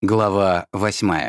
Глава 8.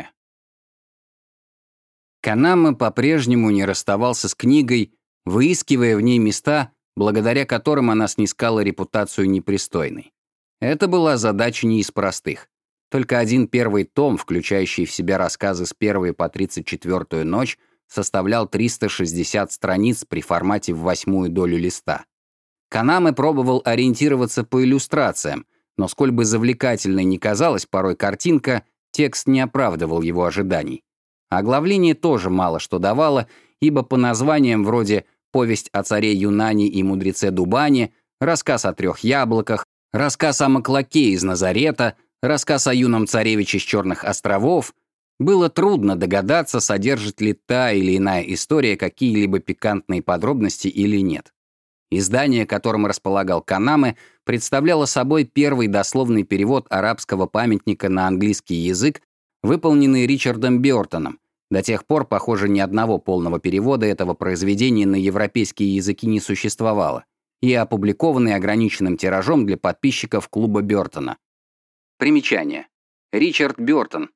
Канама по-прежнему не расставался с книгой, выискивая в ней места, благодаря которым она снискала репутацию непристойной. Это была задача не из простых. Только один первый том, включающий в себя рассказы с 1 по 34 ночь, составлял 360 страниц при формате в 1/8 долю листа. Канама пробовал ориентироваться по иллюстрациям, но сколь бы завлекательной ни казалась порой картинка, текст не оправдывал его ожиданий. Оглавление тоже мало что давало, ибо по названиям вроде «Повесть о царе Юнани и мудреце Дубане», «Рассказ о 3 яблоках», «Рассказ о Маклаке из Назарета», «Рассказ о юном царевиче с Черных островов», было трудно догадаться, содержит ли та или иная история какие-либо пикантные подробности или нет. Издание, которым располагал Канама, представляло собой первый дословный перевод арабского памятника на английский язык, выполненный Ричардом Бёртоном. До тех пор, похоже, ни одного полного перевода этого произведения на европейские языки не существовало, и опубликованный ограниченным тиражом для подписчиков клуба Бёртона. Примечание. Ричард Бёртон,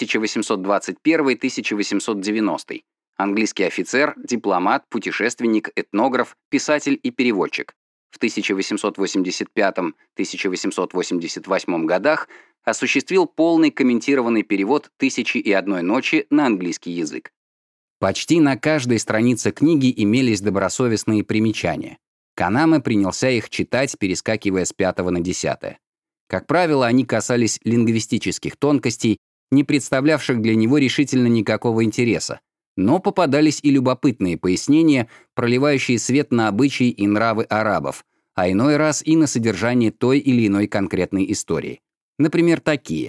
1821-1890. Английский офицер, дипломат, путешественник, этнограф, писатель и переводчик. В 1885-1888 годах осуществил полный комментированный перевод «Тысячи и одной ночи» на английский язык. Почти на каждой странице книги имелись добросовестные примечания. Канама принялся их читать, перескакивая с 5 на 10. Как правило, они касались лингвистических тонкостей, не представлявших для него решительно никакого интереса, но попадались и любопытные пояснения, проливающие свет на обычаи и нравы арабов, а иной раз и на содержание той или иной конкретной истории. Например, такие.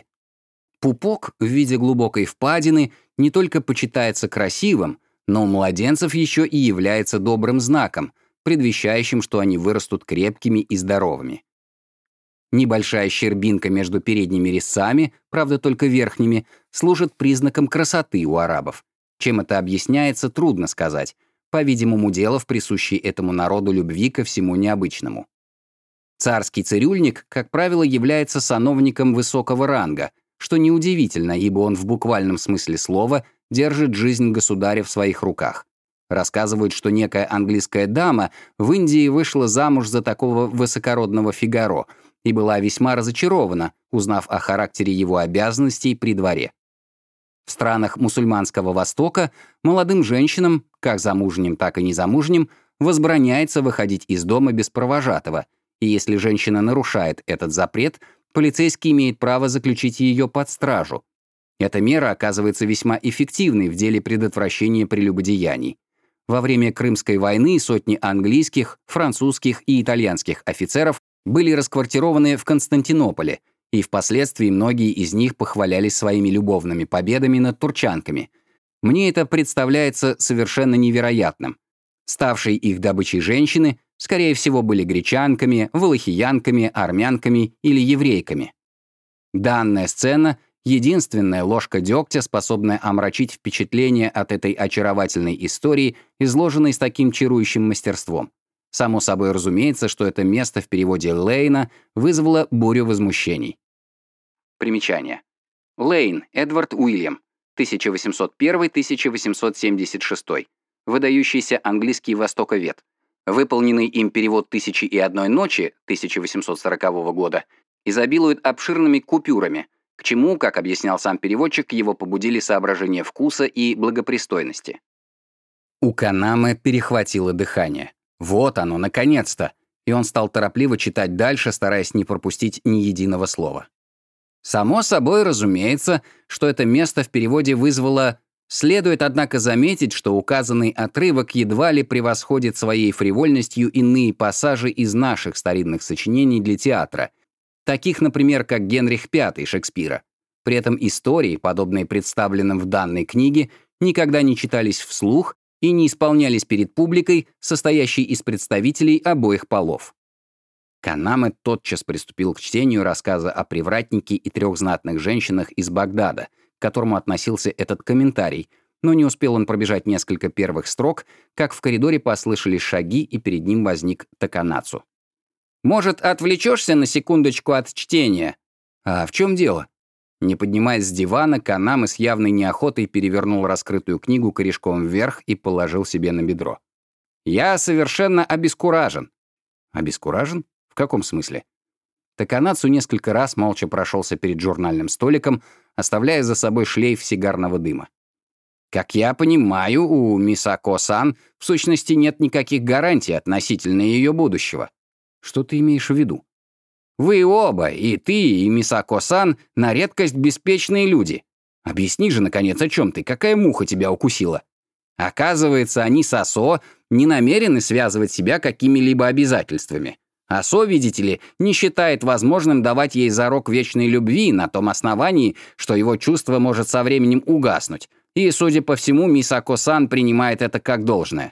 Пупок в виде глубокой впадины не только почитается красивым, но у младенцев еще и является добрым знаком, предвещающим, что они вырастут крепкими и здоровыми. Небольшая щербинка между передними резцами, правда только верхними, служит признаком красоты у арабов. Чем это объясняется, трудно сказать. По-видимому, дело в присущей этому народу любви ко всему необычному. Царский цирюльник, как правило, является сановником высокого ранга, что неудивительно, ибо он в буквальном смысле слова держит жизнь государя в своих руках. Рассказывают, что некая английская дама в Индии вышла замуж за такого высокородного Фигаро и была весьма разочарована, узнав о характере его обязанностей при дворе. В странах мусульманского Востока молодым женщинам, как замужним, так и незамужним, возбраняется выходить из дома без провожатого, и если женщина нарушает этот запрет, полицейский имеет право заключить ее под стражу. Эта мера оказывается весьма эффективной в деле предотвращения прелюбодеяний. Во время Крымской войны сотни английских, французских и итальянских офицеров были расквартированы в Константинополе, и впоследствии многие из них похвалялись своими любовными победами над турчанками. Мне это представляется совершенно невероятным. Ставшие их добычей женщины, скорее всего, были гречанками, валахиянками, армянками или еврейками. Данная сцена — единственная ложка дегтя, способная омрачить впечатление от этой очаровательной истории, изложенной с таким чарующим мастерством. Само собой разумеется, что это место в переводе Лейна вызвало бурю возмущений. Примечание. Лейн, Эдвард Уильям, 1801-1876, выдающийся английский востоковед. Выполненный им перевод «Тысячи и одной ночи» 1840 года изобилует обширными купюрами, к чему, как объяснял сам переводчик, его побудили соображения вкуса и благопристойности. У Канама перехватило дыхание. Вот оно, наконец-то! И он стал торопливо читать дальше, стараясь не пропустить ни единого слова. Само собой разумеется, что это место в переводе вызвало... Следует, однако, заметить, что указанный отрывок едва ли превосходит своей фривольностью иные пассажи из наших старинных сочинений для театра, таких, например, как «Генрих V» Шекспира. При этом истории, подобные представленным в данной книге, никогда не читались вслух и не исполнялись перед публикой, состоящей из представителей обоих полов. Канама тотчас приступил к чтению рассказа о привратнике и 3 знатных женщинах из Багдада, к которому относился этот комментарий, но не успел он пробежать несколько первых строк, как в коридоре послышались шаги, и перед ним возник Таканацу. «Может, отвлечешься на секундочку от чтения?» «А в чем дело?» Не поднимаясь с дивана, Канаме с явной неохотой перевернул раскрытую книгу корешком вверх и положил себе на бедро. «Я совершенно обескуражен». «Обескуражен? В каком смысле?» Таканацу несколько раз молча прошелся перед журнальным столиком, оставляя за собой шлейф сигарного дыма. «Как я понимаю, у Мисако-сан в сущности нет никаких гарантий относительно ее будущего». «Что ты имеешь в виду?» «Вы оба, и ты, и Мисако-сан, на редкость беспечные люди. Объясни же, наконец, о чем ты, какая муха тебя укусила? Оказывается, они с Асо не намерены связывать себя какими-либо обязательствами. Асо, видите ли, не считает возможным давать ей зарок вечной любви на том основании, что его чувство может со временем угаснуть, и, судя по всему, Мисако-сан принимает это как должное».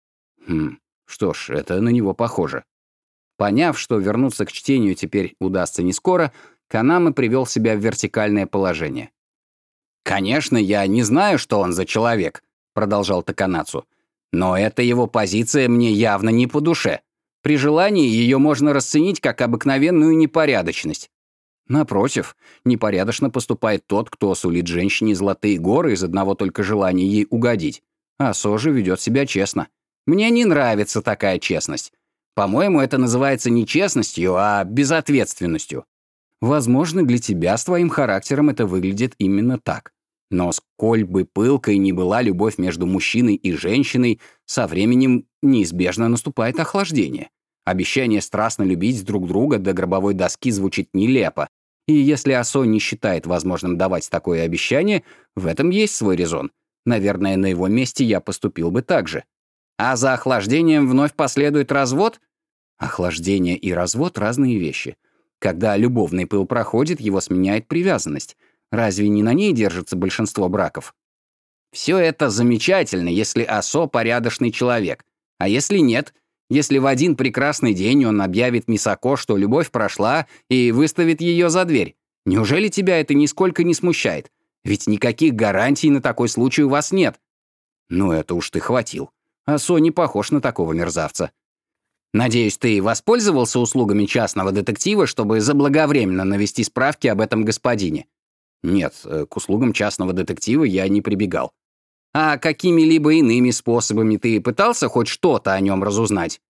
Что ж, это на него похоже. Поняв, что вернуться к чтению теперь удастся не скоро, Канаме привел себя в вертикальное положение. «Конечно, я не знаю, что он за человек», — продолжал Таканацу, «но эта его позиция мне явно не по душе. При желании ее можно расценить как обыкновенную непорядочность. Напротив, непорядочно поступает тот, кто сулит женщине золотые горы из одного только желания ей угодить. А Со же ведет себя честно. Мне не нравится такая честность. По-моему, это называется не честностью, а безответственностью. Возможно, для тебя с твоим характером это выглядит именно так. Но сколь бы пылкой ни была любовь между мужчиной и женщиной, со временем неизбежно наступает охлаждение. Обещание страстно любить друг друга до гробовой доски звучит нелепо. И если Асо не считает возможным давать такое обещание, в этом есть свой резон. Наверное, на его месте я поступил бы так же. А за охлаждением вновь последует развод? Охлаждение и развод — разные вещи. Когда любовный пыл проходит, его сменяет привязанность. Разве не на ней держится большинство браков? Все это замечательно, если Асо порядочный человек. А если нет? Если в один прекрасный день он объявит Мисако, что любовь прошла, и выставит ее за дверь? Неужели тебя это нисколько не смущает? Ведь никаких гарантий на такой случай у вас нет. Ну это уж ты хватил. Асо не похож на такого мерзавца. Надеюсь, ты воспользовался услугами частного детектива, чтобы заблаговременно навести справки об этом господине? Нет, к услугам частного детектива я не прибегал. А какими-либо иными способами ты пытался хоть что-то о нем разузнать?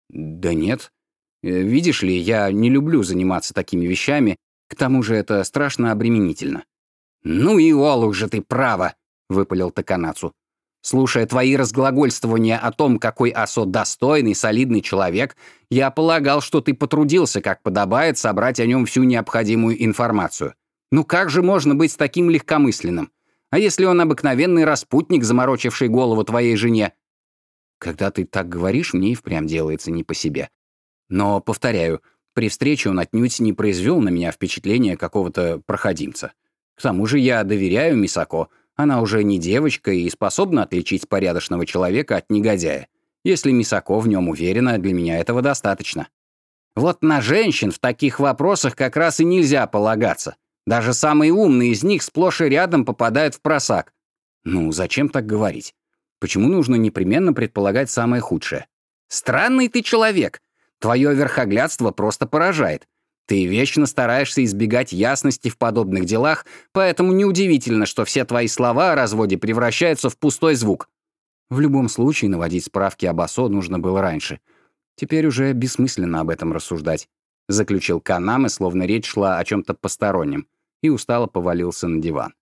Да нет. Видишь ли, я не люблю заниматься такими вещами, к тому же это страшно обременительно. Ну и олух же ты, право, выпалил Таканацу. Слушая твои разглагольствования о том, какой Асо достойный, солидный человек, я полагал, что ты потрудился, как подобает, собрать о нем всю необходимую информацию. Ну как же можно быть таким легкомысленным? А если он обыкновенный распутник, заморочивший голову твоей жене? Когда ты так говоришь, мне и впрямь делается не по себе. Но, повторяю, при встрече он отнюдь не произвел на меня впечатление какого-то проходимца. К тому же я доверяю Мисако. Она уже не девочка и способна отличить порядочного человека от негодяя. Если Мисако в нем уверена, для меня этого достаточно. Вот на женщин в таких вопросах как раз и нельзя полагаться. Даже самые умные из них сплошь и рядом попадают в просак. Ну, зачем так говорить? Почему нужно непременно предполагать самое худшее? Странный ты человек. Твое верхоглядство просто поражает. Ты вечно стараешься избегать ясности в подобных делах, поэтому неудивительно, что все твои слова о разводе превращаются в пустой звук. В любом случае, наводить справки об Асо нужно было раньше. Теперь уже бессмысленно об этом рассуждать. Заключил Канаме, словно речь шла о чем-то постороннем, и устало повалился на диван.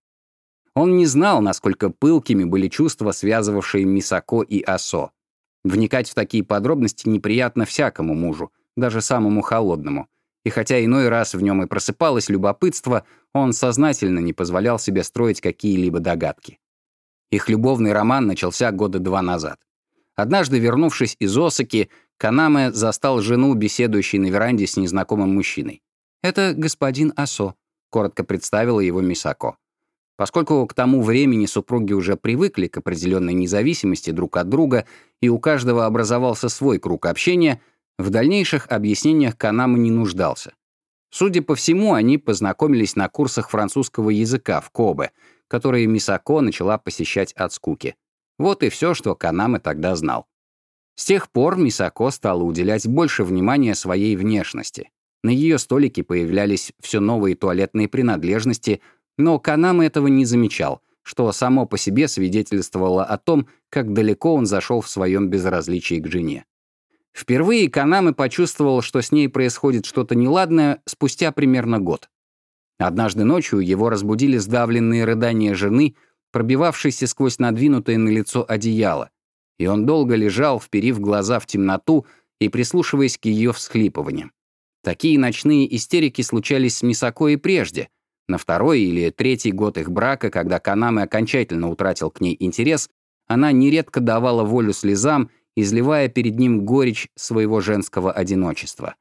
Он не знал, насколько пылкими были чувства, связывавшие Мисако и Асо. Вникать в такие подробности неприятно всякому мужу, даже самому холодному. И хотя иной раз в нем и просыпалось любопытство, он сознательно не позволял себе строить какие-либо догадки. Их любовный роман начался года 2 назад. Однажды, вернувшись из Осаки, Канаме застал жену, беседующей на веранде с незнакомым мужчиной. «Это господин Асо», — коротко представила его Мисако. Поскольку к тому времени супруги уже привыкли к определенной независимости друг от друга, и у каждого образовался свой круг общения, в дальнейших объяснениях Канаме не нуждался. Судя по всему, они познакомились на курсах французского языка в Кобе, которые Мисако начала посещать от скуки. Вот и все, что Канаме тогда знал. С тех пор Мисако стала уделять больше внимания своей внешности. На ее столике появлялись все новые туалетные принадлежности, Но Канаме этого не замечал, что само по себе свидетельствовало о том, как далеко он зашел в своем безразличии к жене. Впервые Канаме почувствовал, что с ней происходит что-то неладное спустя примерно год. Однажды ночью его разбудили сдавленные рыдания жены, пробивавшейся сквозь надвинутое на лицо одеяло, и он долго лежал, вперив глаза в темноту и прислушиваясь к ее всхлипываниям. Такие ночные истерики случались с Мисако и прежде. На второй или третий год их брака, когда Канаме окончательно утратил к ней интерес, она нередко давала волю слезам, изливая перед ним горечь своего женского одиночества.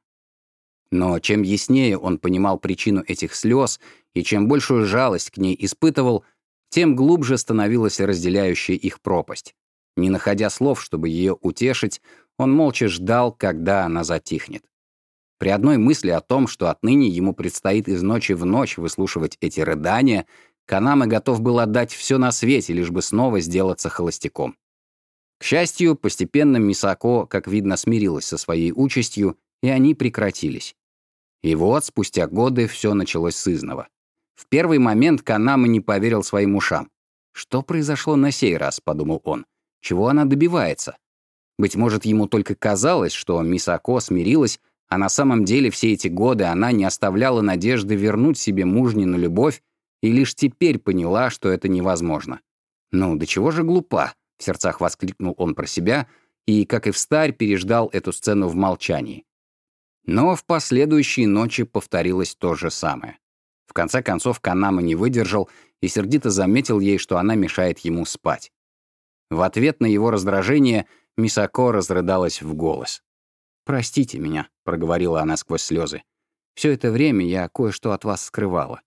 Но чем яснее он понимал причину этих слез и чем большую жалость к ней испытывал, тем глубже становилась разделяющая их пропасть. Не находя слов, чтобы ее утешить, он молча ждал, когда она затихнет. При одной мысли о том, что отныне ему предстоит из ночи в ночь выслушивать эти рыдания, Канаме готов был отдать все на свете, лишь бы снова сделаться холостяком. К счастью, постепенно Мисако, как видно, смирилась со своей участью, и они прекратились. И вот, спустя годы, все началось сызнова. В первый момент Канаме не поверил своим ушам. «Что произошло на сей раз?» — подумал он. «Чего она добивается?» Быть может, ему только казалось, что Мисако смирилась, а на самом деле все эти годы она не оставляла надежды вернуть себе мужнину любовь и лишь теперь поняла, что это невозможно. «Ну, до чего же глупа?» — в сердцах воскликнул он про себя и, как и встарь, переждал эту сцену в молчании. Но в последующие ночи повторилось то же самое. В конце концов Канаме не выдержал и сердито заметил ей, что она мешает ему спать. В ответ на его раздражение Мисако разрыдалась в голос. «Простите меня», — проговорила она сквозь слезы. «Все это время я кое-что от вас скрывала».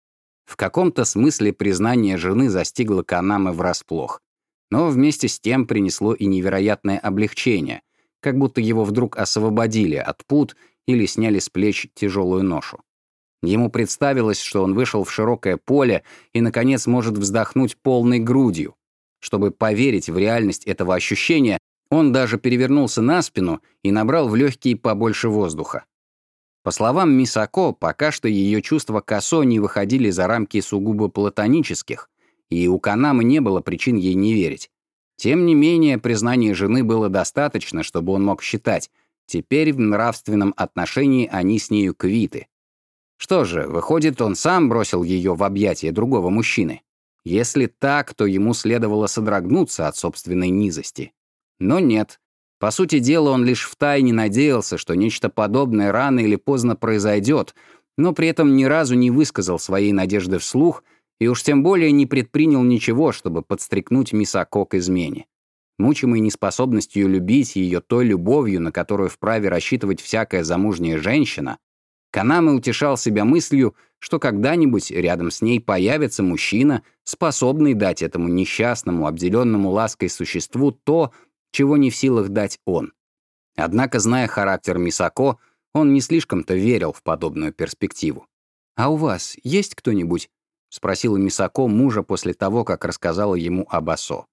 В каком-то смысле признание жены застигло Канаме врасплох, но вместе с тем принесло и невероятное облегчение, как будто его вдруг освободили от пут или сняли с плеч тяжелую ношу. Ему представилось, что он вышел в широкое поле и, наконец, может вздохнуть полной грудью. Чтобы поверить в реальность этого ощущения, он даже перевернулся на спину и набрал в легкие побольше воздуха. По словам Мисако, пока что ее чувства к Асо не выходили за рамки сугубо платонических, и у Канаме не было причин ей не верить. Тем не менее, признания жены было достаточно, чтобы он мог считать, теперь в нравственном отношении они с нею квиты. Что же, выходит, он сам бросил ее в объятия другого мужчины? Если так, то ему следовало содрогнуться от собственной низости. Но нет. По сути дела, он лишь втайне надеялся, что нечто подобное рано или поздно произойдет, но при этом ни разу не высказал своей надежды вслух и уж тем более не предпринял ничего, чтобы подстрекнуть Мисако к измене. Мучимый неспособностью любить ее той любовью, на которую вправе рассчитывать всякая замужняя женщина, Канаме утешал себя мыслью, что когда-нибудь рядом с ней появится мужчина, способный дать этому несчастному, обделенному лаской существу то, чего не в силах дать он. Однако, зная характер Мисако, он не слишком-то верил в подобную перспективу. «А у вас есть кто-нибудь?» — спросила Мисако мужа после того, как рассказала ему об Асо.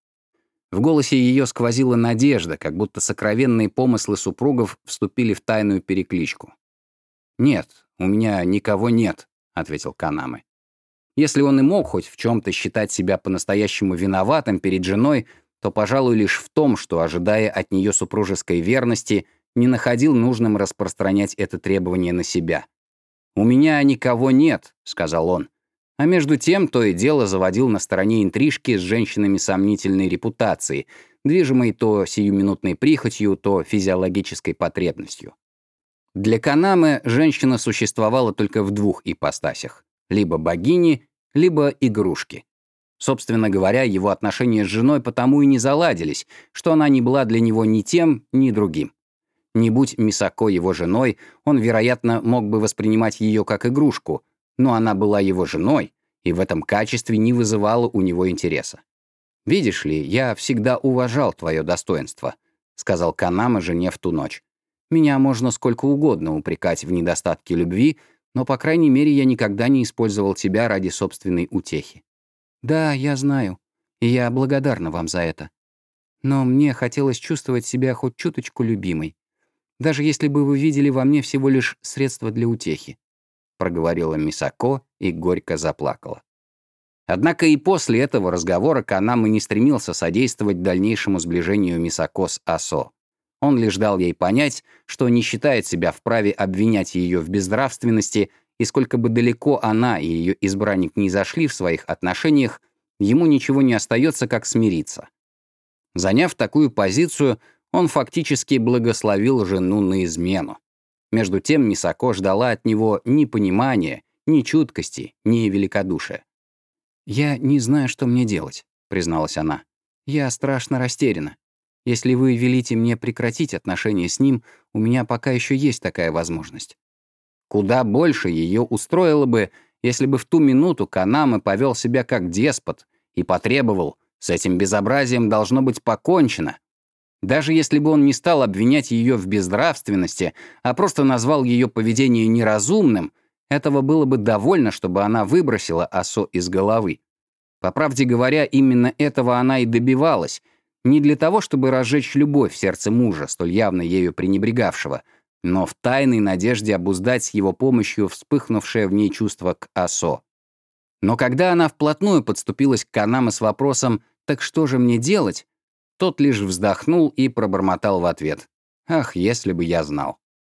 В голосе ее сквозила надежда, как будто сокровенные помыслы супругов вступили в тайную перекличку. «Нет, у меня никого нет», — ответил Канаме. Если он и мог хоть в чем-то считать себя по-настоящему виноватым перед женой, то, пожалуй, лишь в том, что, ожидая от нее супружеской верности, не находил нужным распространять это требование на себя. «У меня никого нет», — сказал он. А между тем то и дело заводил на стороне интрижки с женщинами сомнительной репутации, движимой то сиюминутной прихотью, то физиологической потребностью. Для Канаме женщина существовала только в двух ипостасях — либо богини, либо игрушки. Собственно говоря, его отношения с женой потому и не заладились, что она не была для него ни тем, ни другим. Не будь Мисако его женой, он, вероятно, мог бы воспринимать ее как игрушку, но она была его женой и в этом качестве не вызывала у него интереса. «Видишь ли, я всегда уважал твое достоинство», — сказал Канаме жене в ту ночь. «Меня можно сколько угодно упрекать в недостатке любви, но, по крайней мере, я никогда не использовал тебя ради собственной утехи. Да, я знаю, и я благодарна вам за это. Но мне хотелось чувствовать себя хоть чуточку любимой, даже если бы вы видели во мне всего лишь средство для утехи», — проговорила Мисако и горько заплакала. Однако и после этого разговора Канама не стремился содействовать дальнейшему сближению Мисако с Асо. Он лишь дал ей понять, что не считает себя вправе обвинять ее в безнравственности, и сколько бы далеко она и ее избранник ни зашли в своих отношениях, ему ничего не остается, как смириться. Заняв такую позицию, он фактически благословил жену на измену. Между тем Мисако ждала от него ни понимания, ни чуткости, ни великодушия. «Я не знаю, что мне делать», — призналась она. «Я страшно растеряна. Если вы велите мне прекратить отношения с ним, у меня пока еще есть такая возможность». Куда больше ее устроило бы, если бы в ту минуту Канама повел себя как деспот и потребовал: «С этим безобразием должно быть покончено». Даже если бы он не стал обвинять ее в безнравственности, а просто назвал ее поведение неразумным, этого было бы довольно, чтобы она выбросила Асо из головы. По правде говоря, именно этого она и добивалась, не для того, чтобы разжечь любовь в сердце мужа, столь явно ею пренебрегавшего, но в тайной надежде обуздать с его помощью вспыхнувшее в ней чувство к Асо. Но когда она вплотную подступилась к Канаме с вопросом «Так что же мне делать?», тот лишь вздохнул и пробормотал в ответ: «Ах, если бы я знал».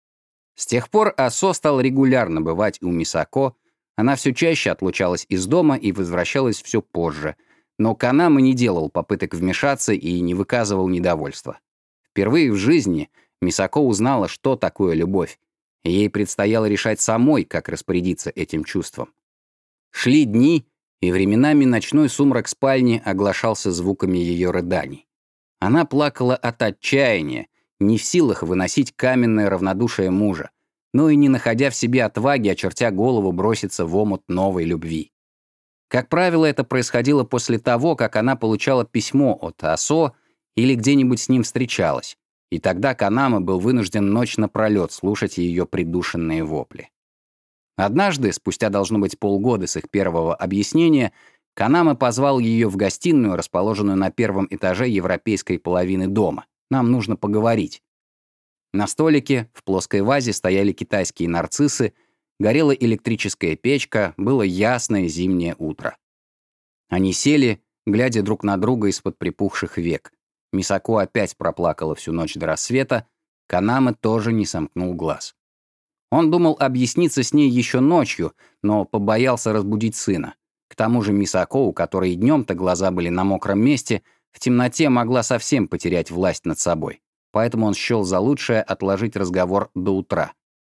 С тех пор Асо стал регулярно бывать у Мисако, она все чаще отлучалась из дома и возвращалась все позже, но Канама не делал попыток вмешаться и не выказывал недовольства. Впервые в жизни Мисако узнала, что такое любовь, и ей предстояло решать самой, как распорядиться этим чувством. Шли дни, и временами ночной сумрак спальни оглашался звуками ее рыданий. Она плакала от отчаяния, не в силах выносить каменное равнодушие мужа, но и не находя в себе отваги, очертя голову, броситься в омут новой любви. Как правило, это происходило после того, как она получала письмо от Асо или где-нибудь с ним встречалась, и тогда Канама был вынужден ночь напролет слушать ее придушенные вопли. Однажды, спустя должно быть полгода с их первого объяснения, Канама позвал ее в гостиную, расположенную на первом этаже европейской половины дома. «Нам нужно поговорить». На столике в плоской вазе стояли китайские нарциссы, горела электрическая печка, было ясное зимнее утро. Они сели, глядя друг на друга из-под припухших век. Мисако опять проплакала всю ночь до рассвета, Канама тоже не сомкнул глаз. Он думал объясниться с ней еще ночью, но побоялся разбудить сына. К тому же Мисако, у которой днем-то глаза были на мокром месте, в темноте могла совсем потерять власть над собой. Поэтому он счел за лучшее отложить разговор до утра.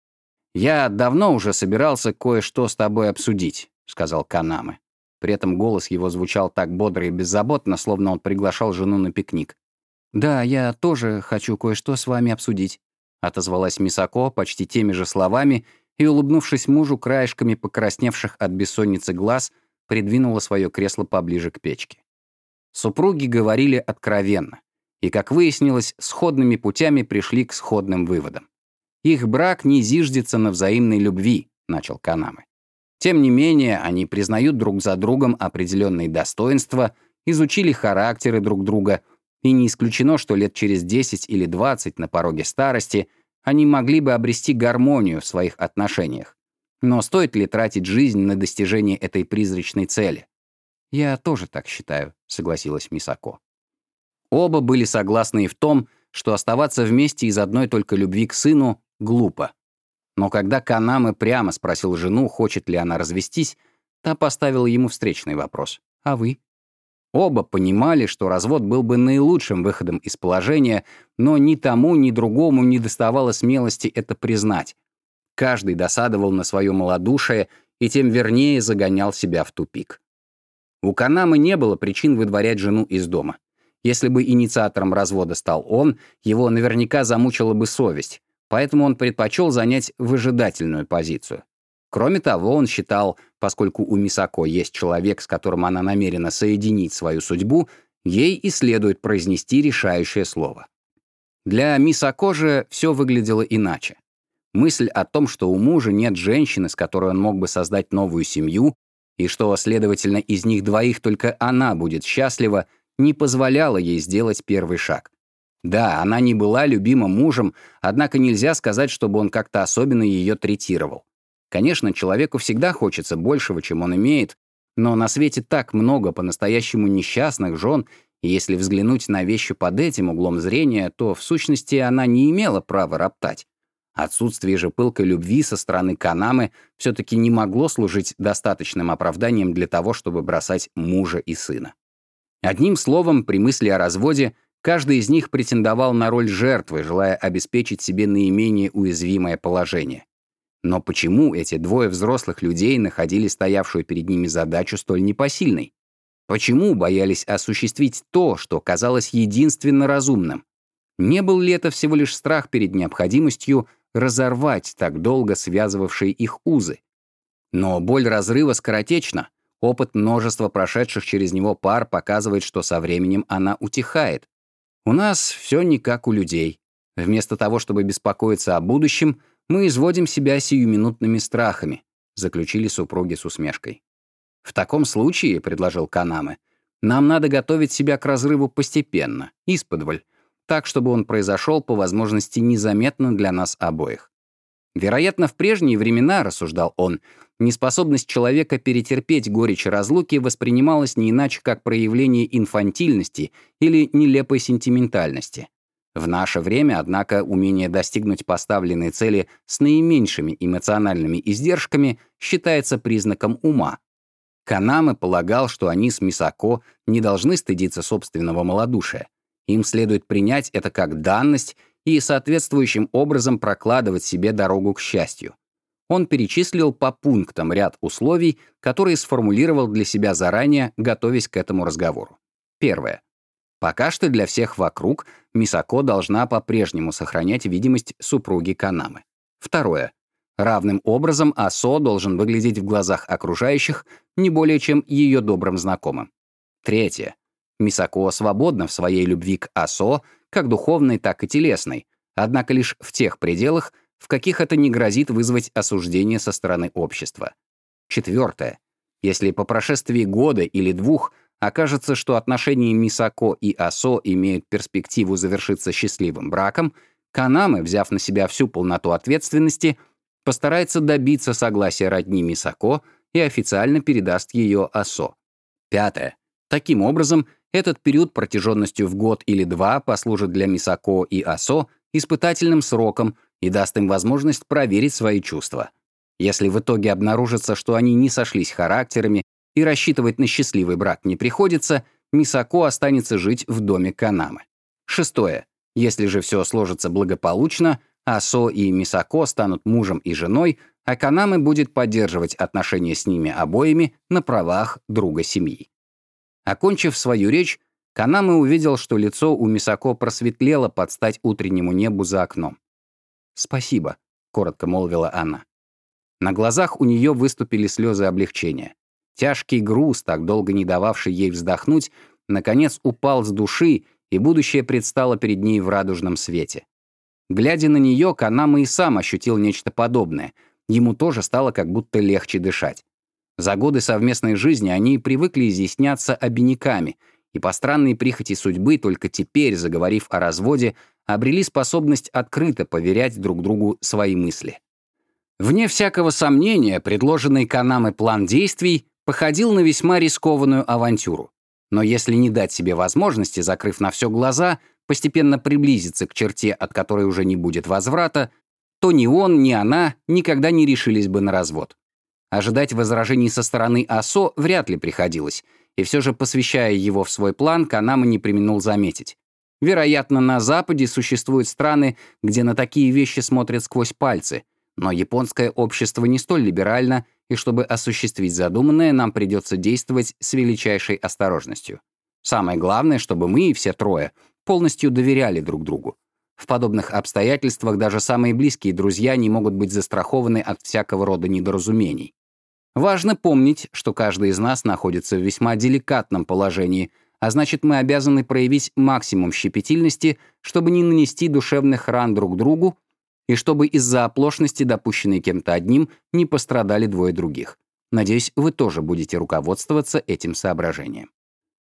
«Я давно уже собирался кое-что с тобой обсудить», — сказал Канама. При этом голос его звучал так бодро и беззаботно, словно он приглашал жену на пикник. «Да, я тоже хочу кое-что с вами обсудить», — отозвалась Мисако почти теми же словами и, улыбнувшись мужу краешками покрасневших от бессонницы глаз, придвинула свое кресло поближе к печке. Супруги говорили откровенно, и, как выяснилось, сходными путями пришли к сходным выводам. «Их брак не зиждется на взаимной любви», — начал Канама. Тем не менее, они признают друг за другом определенные достоинства, изучили характеры друг друга, и не исключено, что лет через 10 или 20 на пороге старости они могли бы обрести гармонию в своих отношениях. Но стоит ли тратить жизнь на достижение этой призрачной цели? «Я тоже так считаю», — согласилась Мисако. Оба были согласны и в том, что оставаться вместе из одной только любви к сыну глупо. Но когда Канама прямо спросил жену, хочет ли она развестись, та поставила ему встречный вопрос: «А вы?» Оба понимали, что развод был бы наилучшим выходом из положения, но ни тому, ни другому не доставало смелости это признать. Каждый досадовал на свое малодушие и тем вернее загонял себя в тупик. У Канамы не было причин выдворять жену из дома. Если бы инициатором развода стал он, его наверняка замучила бы совесть, поэтому он предпочел занять выжидательную позицию. Кроме того, он считал, поскольку у Мисако есть человек, с которым она намерена соединить свою судьбу, ей и следует произнести решающее слово. Для Мисако же все выглядело иначе. Мысль о том, что у мужа нет женщины, с которой он мог бы создать новую семью, и что, следовательно, из них двоих только она будет счастлива, не позволяла ей сделать первый шаг. Да, она не была любима мужем, однако нельзя сказать, чтобы он как-то особенно ее третировал. Конечно, человеку всегда хочется большего, чем он имеет, Но на свете так много по-настоящему несчастных жен, и если взглянуть на вещи под этим углом зрения, то в сущности она не имела права роптать. Отсутствие же пылкой любви со стороны Канамы все-таки не могло служить достаточным оправданием для того, чтобы бросать мужа и сына. Одним словом, при мысли о разводе, каждый из них претендовал на роль жертвы, желая обеспечить себе наименее уязвимое положение. Но почему эти двое взрослых людей находили стоявшую перед ними задачу столь непосильной? Почему боялись осуществить то, что казалось единственно разумным? Не был ли это всего лишь страх перед необходимостью разорвать так долго связывавшие их узы? Но боль разрыва скоротечна. Опыт множества прошедших через него пар показывает, что со временем она утихает. У нас все не как у людей. Вместо того, чтобы беспокоиться о будущем, мы изводим себя сиюминутными страхами, заключили супруги с усмешкой. В таком случае, предложил Канаме, нам надо готовить себя к разрыву постепенно, исподволь, так, чтобы он произошел по возможности незаметно для нас обоих. Вероятно, в прежние времена, рассуждал он, неспособность человека перетерпеть горечь разлуки воспринималась не иначе, как проявление инфантильности или нелепой сентиментальности. В наше время, однако, умение достигнуть поставленной цели с наименьшими эмоциональными издержками считается признаком ума. Канаме полагал, что они с Мисако не должны стыдиться собственного малодушия. Им следует принять это как данность и соответствующим образом прокладывать себе дорогу к счастью. Он перечислил по пунктам ряд условий, которые сформулировал для себя заранее, готовясь к этому разговору. Первое. Пока что для всех вокруг Мисако должна по-прежнему сохранять видимость супруги Канаме. Второе. Равным образом Асо должен выглядеть в глазах окружающих не более чем ее добрым знакомым. Третье. Мисако свободна в своей любви к Асо, как духовной, так и телесной, однако лишь в тех пределах, в каких это не грозит вызвать осуждение со стороны общества. Четвертое. Если по прошествии года или двух окажется, что отношения Мисако и Асо имеют перспективу завершиться счастливым браком, Канаме, взяв на себя всю полноту ответственности, постарается добиться согласия родни Мисако и официально передаст ее Асо. Пятое. Таким образом, этот период протяженностью в год или два послужит для Мисако и Асо испытательным сроком и даст им возможность проверить свои чувства. Если в итоге обнаружится, что они не сошлись характерами и рассчитывать на счастливый брак не приходится, Мисако останется жить в доме Канаме. Шестое. Если же все сложится благополучно, Асо и Мисако станут мужем и женой, а Канаме будет поддерживать отношения с ними обоими на правах друга семьи. Окончив свою речь, Канаме увидел, что лицо у Мисако просветлело под стать утреннему небу за окном. «Спасибо», — коротко молвила она. На глазах у нее выступили слезы облегчения. Тяжкий груз, так долго не дававший ей вздохнуть, наконец упал с души, и будущее предстало перед ней в радужном свете. Глядя на нее, Канаме и сам ощутил нечто подобное. Ему тоже стало как будто легче дышать. За годы совместной жизни они привыкли изъясняться обиняками, и по странной прихоти судьбы только теперь, заговорив о разводе, обрели способность открыто поверять друг другу свои мысли. Вне всякого сомнения, предложенный Канаме план действий походил на весьма рискованную авантюру. Но если не дать себе возможности, закрыв на все глаза, постепенно приблизиться к черте, от которой уже не будет возврата, то ни он, ни она никогда не решились бы на развод. Ожидать возражений со стороны Асо вряд ли приходилось, и все же, посвящая его в свой план, Канаме не преминул заметить. Вероятно, на Западе существуют страны, где на такие вещи смотрят сквозь пальцы, но японское общество не столь либерально, и чтобы осуществить задуманное, нам придется действовать с величайшей осторожностью. Самое главное, чтобы мы, все трое, полностью доверяли друг другу. В подобных обстоятельствах даже самые близкие друзья не могут быть застрахованы от всякого рода недоразумений. Важно помнить, что каждый из нас находится в весьма деликатном положении, а значит, мы обязаны проявить максимум щепетильности, чтобы не нанести душевных ран друг другу и чтобы из-за оплошности, допущенной кем-то одним, не пострадали двое других. Надеюсь, вы тоже будете руководствоваться этим соображением.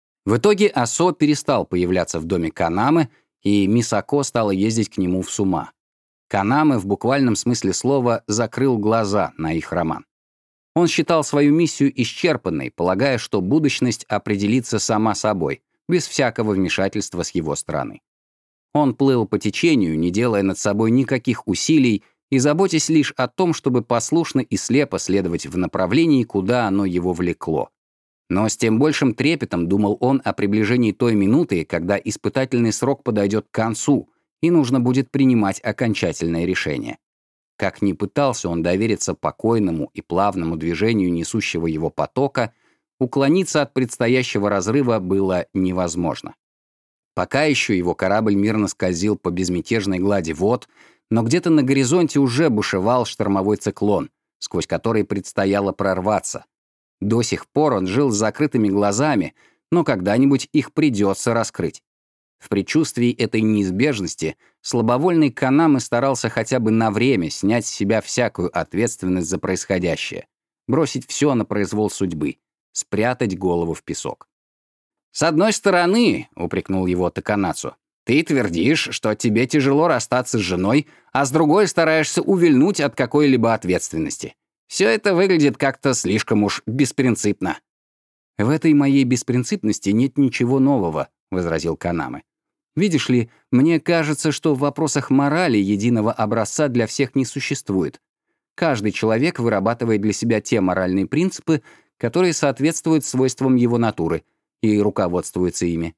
В итоге Асо перестал появляться в доме Канаме, и Мисако стала ездить к нему в Сума. Канаме в буквальном смысле слова закрыл глаза на их роман. Он считал свою миссию исчерпанной, полагая, что будущность определится сама собой, без всякого вмешательства с его стороны. Он плыл по течению, не делая над собой никаких усилий и заботясь лишь о том, чтобы послушно и слепо следовать в направлении, куда оно его влекло. Но с тем большим трепетом думал он о приближении той минуты, когда испытательный срок подойдет к концу, и нужно будет принимать окончательное решение. Как ни пытался он довериться покойному и плавному движению несущего его потока, уклониться от предстоящего разрыва было невозможно. Пока еще его корабль мирно скользил по безмятежной глади вод, но где-то на горизонте уже бушевал штормовой циклон, сквозь который предстояло прорваться. До сих пор он жил с закрытыми глазами, но когда-нибудь их придется раскрыть. В предчувствии этой неизбежности слабовольный Канаме старался хотя бы на время снять с себя всякую ответственность за происходящее, бросить все на произвол судьбы, спрятать голову в песок. «С одной стороны, — упрекнул его Таканацу, — ты твердишь, что тебе тяжело расстаться с женой, а с другой стараешься увильнуть от какой-либо ответственности. Все это выглядит как-то слишком уж беспринципно». «В этой моей беспринципности нет ничего нового», — возразил Канаме. «Видишь ли, мне кажется, что в вопросах морали единого образца для всех не существует. Каждый человек вырабатывает для себя те моральные принципы, которые соответствуют свойствам его натуры, и руководствуется ими».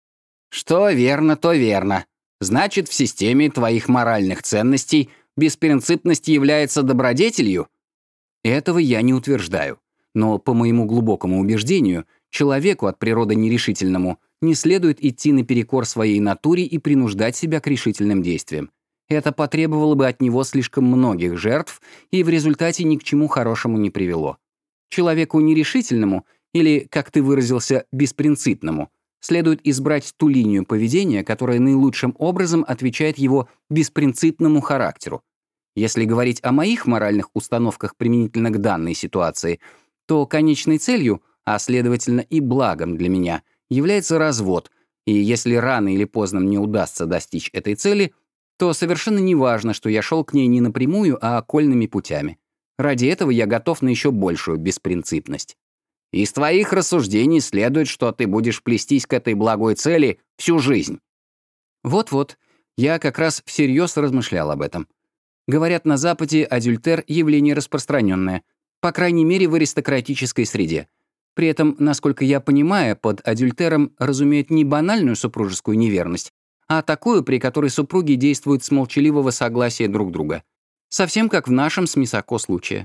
«Что верно, то верно. Значит, в системе твоих моральных ценностей беспринципность является добродетелью?» Этого я не утверждаю. Но, по моему глубокому убеждению, человеку от природы нерешительному не следует идти наперекор своей натуре и принуждать себя к решительным действиям. Это потребовало бы от него слишком многих жертв и в результате ни к чему хорошему не привело. Человеку нерешительному, или, как ты выразился, беспринципному, следует избрать ту линию поведения, которая наилучшим образом отвечает его беспринципному характеру. Если говорить о моих моральных установках применительно к данной ситуации, то конечной целью, а следовательно и благом для меня, является развод, и если рано или поздно мне удастся достичь этой цели, то совершенно не важно, что я шел к ней не напрямую, а окольными путями. Ради этого я готов на еще большую беспринципность. Из твоих рассуждений следует, что ты будешь плестись к этой благой цели всю жизнь. Вот-вот, я как раз всерьез размышлял об этом. Говорят, на Западе адюльтер — явление распространенное, по крайней мере, в аристократической среде. При этом, насколько я понимаю, под адюльтером разумеют не банальную супружескую неверность, а такую, при которой супруги действуют с молчаливого согласия друг друга. Совсем как в нашем с Мисако случае.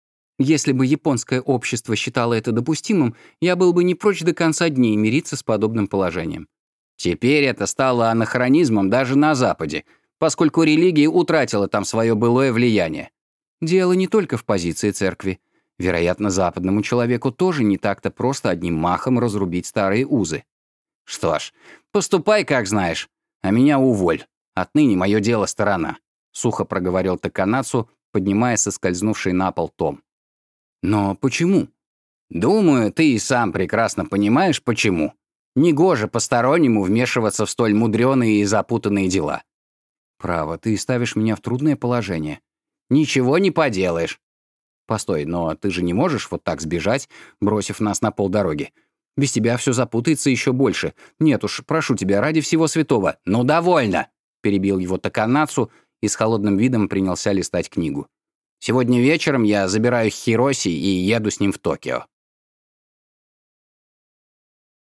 Если бы японское общество считало это допустимым, я был бы не прочь до конца дней мириться с подобным положением. Теперь это стало анахронизмом даже на Западе, поскольку религия утратила там свое былое влияние. Дело не только в позиции церкви. Вероятно, западному человеку тоже не так-то просто одним махом разрубить старые узы. Что ж, поступай, как знаешь, а меня уволь. Отныне мое дело сторона, — сухо проговорил Таканацу, поднимая соскользнувший на пол том. Но почему? Думаю, ты и сам прекрасно понимаешь, почему. Негоже постороннему вмешиваться в столь мудреные и запутанные дела. Право, ты ставишь меня в трудное положение. Ничего не поделаешь. Постой, но ты же не можешь вот так сбежать, бросив нас на полдороги. Без тебя все запутается еще больше. Нет уж, прошу тебя, ради всего святого. Ну, довольно, — перебил его Таканацу и с холодным видом принялся листать книгу. Сегодня вечером я забираю Хироси и еду с ним в Токио.